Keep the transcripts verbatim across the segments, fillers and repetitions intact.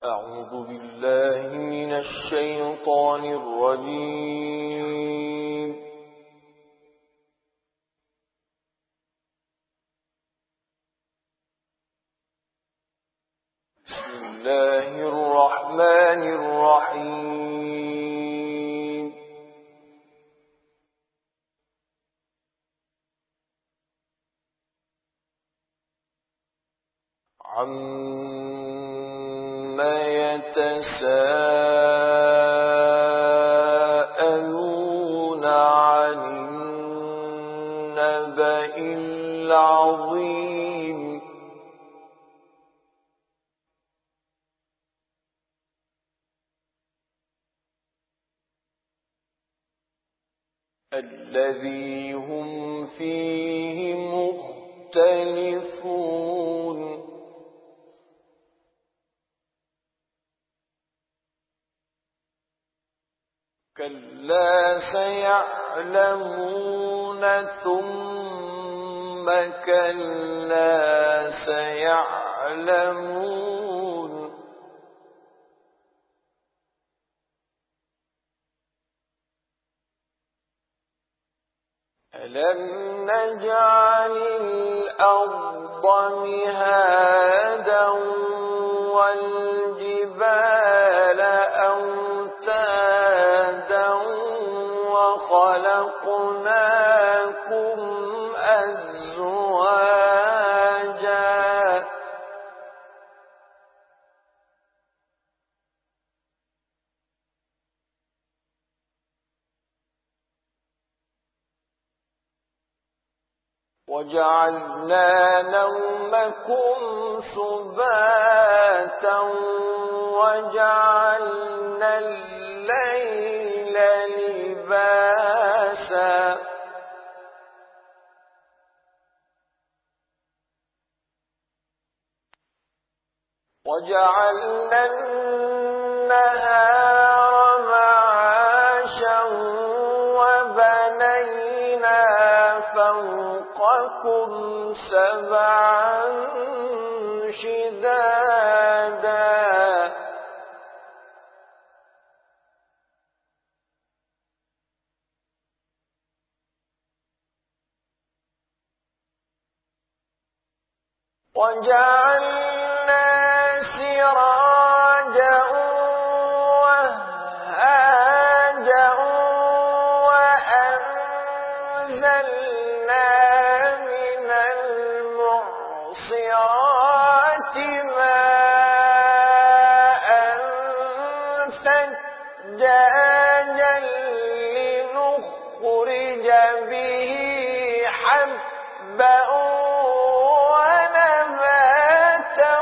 أعوذ بالله من الشيطان الرجيم. بسم الله الرحمن الرحيم. عما يتساءلون عن النبأ العظيم الذي هم فيه مختلفون. كلا سيعلمون ثم كلا سيعلمون. ألم نجعل الأرض مهادا والجبال أوتادا وخلقناكم أزواجا وجعلنا نومكم سباتا وجعلنا الليل لباسا وجعلنا النهار معاشا وبنينا فوقكم سبعا شدادا وجعلنا سراجا وهاجا وأنزلنا من المعصرات ماء ثجاجا لنخرج به حبا ونباتا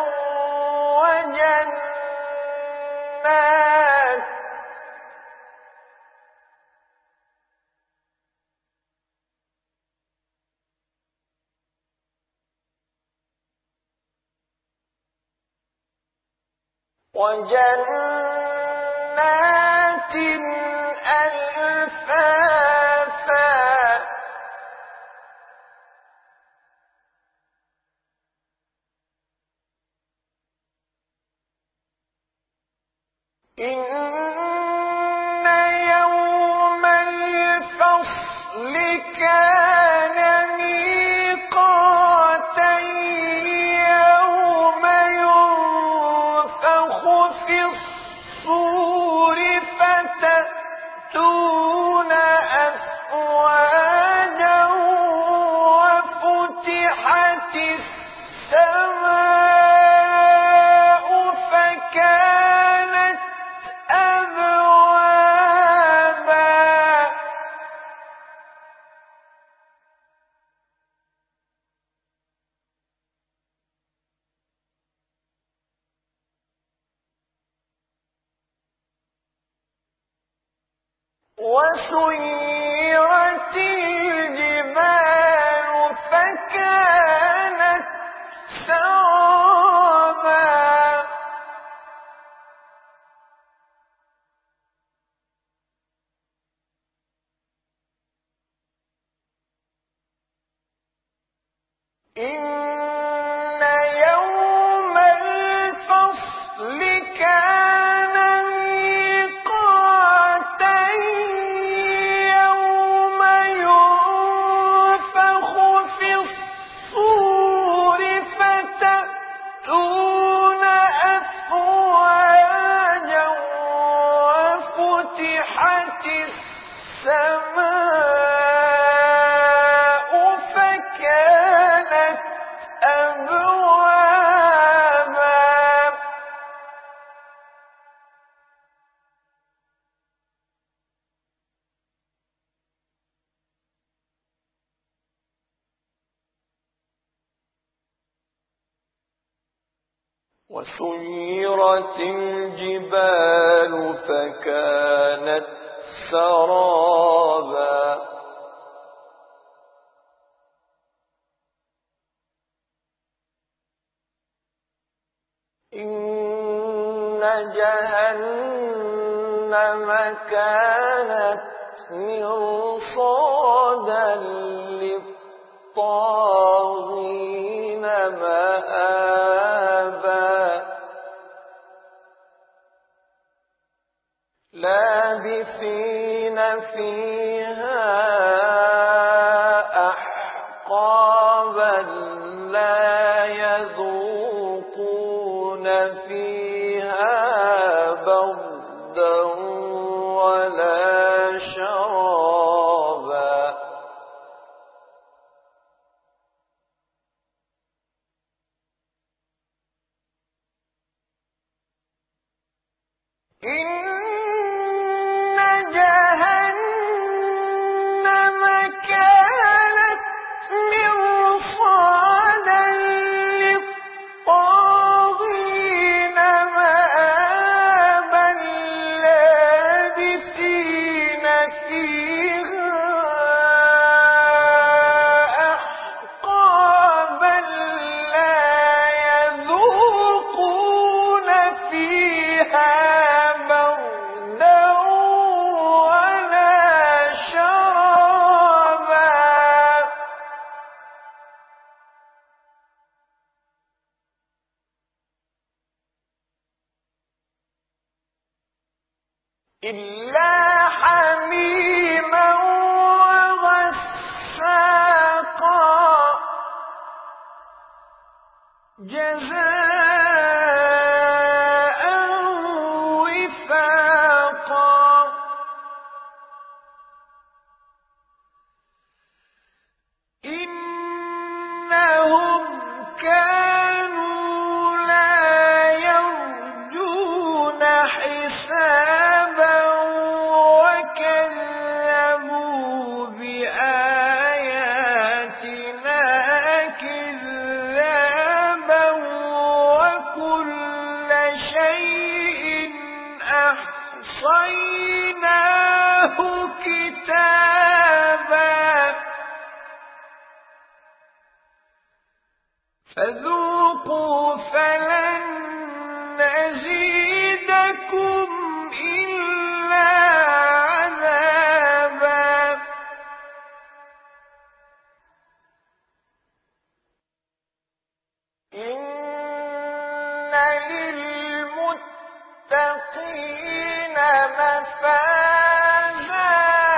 وجنات وجنات ألفافا إن يوم الفصل كان ميقاتا يوم ينفخ في الصور فتأتون أفواجا وفتحت السماء فكانت أبوابا وسيرت الجبال فكانت سرابا إن يوم الفصل كان وسيرت الجبال فكانت سرابا إن جهنم كانت مرصادا للطاغين مآبا لابثين فيها أحقابا لا يذوقون فيها بردا ولا شرابا إن جهنم كانت مرصادا للطاغين مآبا لابثين فيها أحقابا لا يذوقون فيها إلا حميما وغساقا جزاء وفاقا إنهم كانوا لا يرجون حسابا وكذبوا بآياتنا كذابا وكل شيء أحصيناه كتابا فذوقوا فلن نزيدكم إلا عذابا إن للمتقين مفازا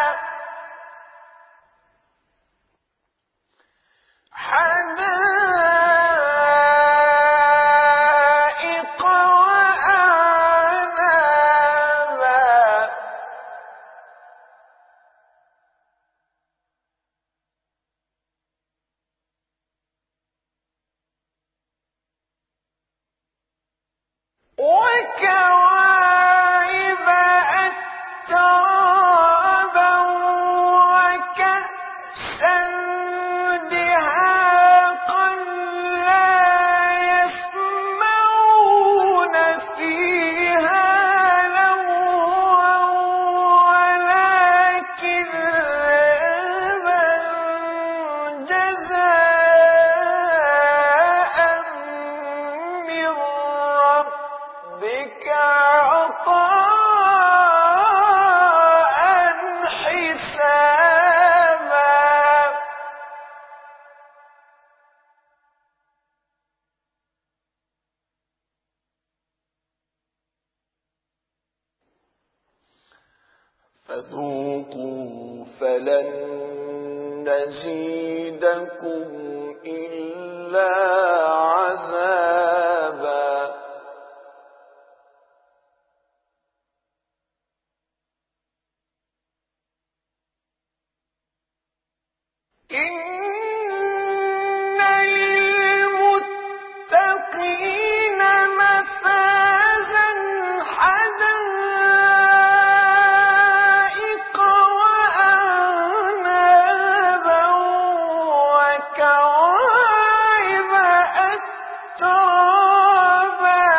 حدائق وأعنابا وكواعب أترابا وكأسا دهاقا لا يسمعون فيها لغوا ولا كذابا جزاء من ربك عطاء حسابا فذوقوا فلن نزيدكم إلا عذابا إن للمتقين مفازا حدائق وأعنابا وكواعب أترابا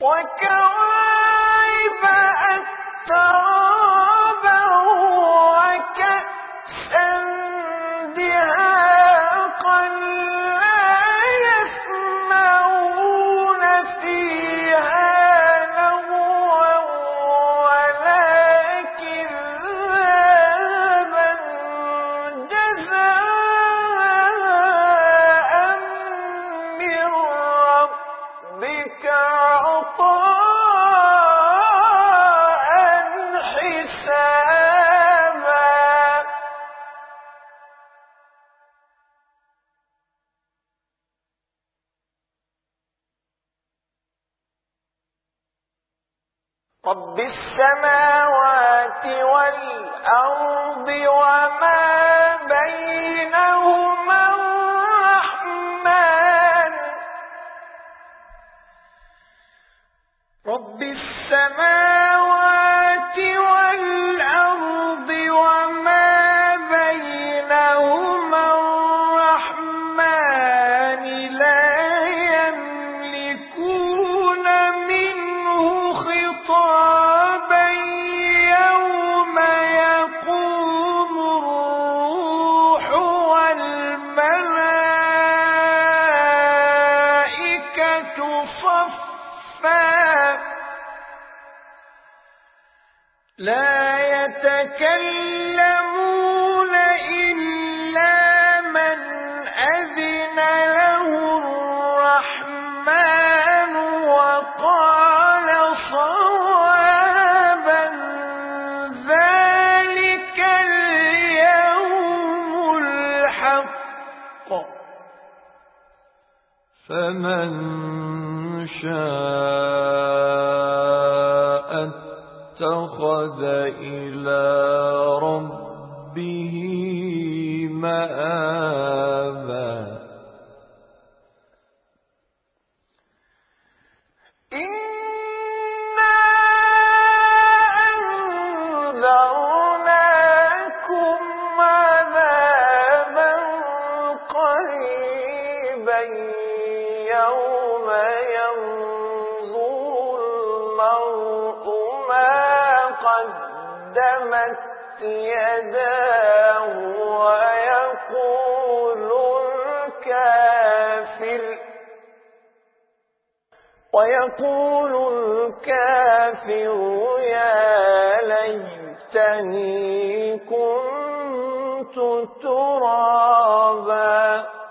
وكواعب أترابا وكأسا دهاقا لا يسمعون فيها لغوا ولا كذابا جزاء من ربك عطاء حسابا. رب السماوات والأرض وما بينهما الرحمن رب السماوات والأرض وما بينهما الرحمن لا يملكون منه خطابا يوم يقوم الروح والملائكة صفا لا يتكلمون إلا من أذن له الرحمن وقال صوابا ذلك اليوم الحق فمن شاء اتخذ إلى ربه مآبا. إنا أنذرناكم عذابا قريبا يوم ينظر المرء ما قدمت يداه ويقول الكافر ويقول الكافر يا ليتني كنت ترابا.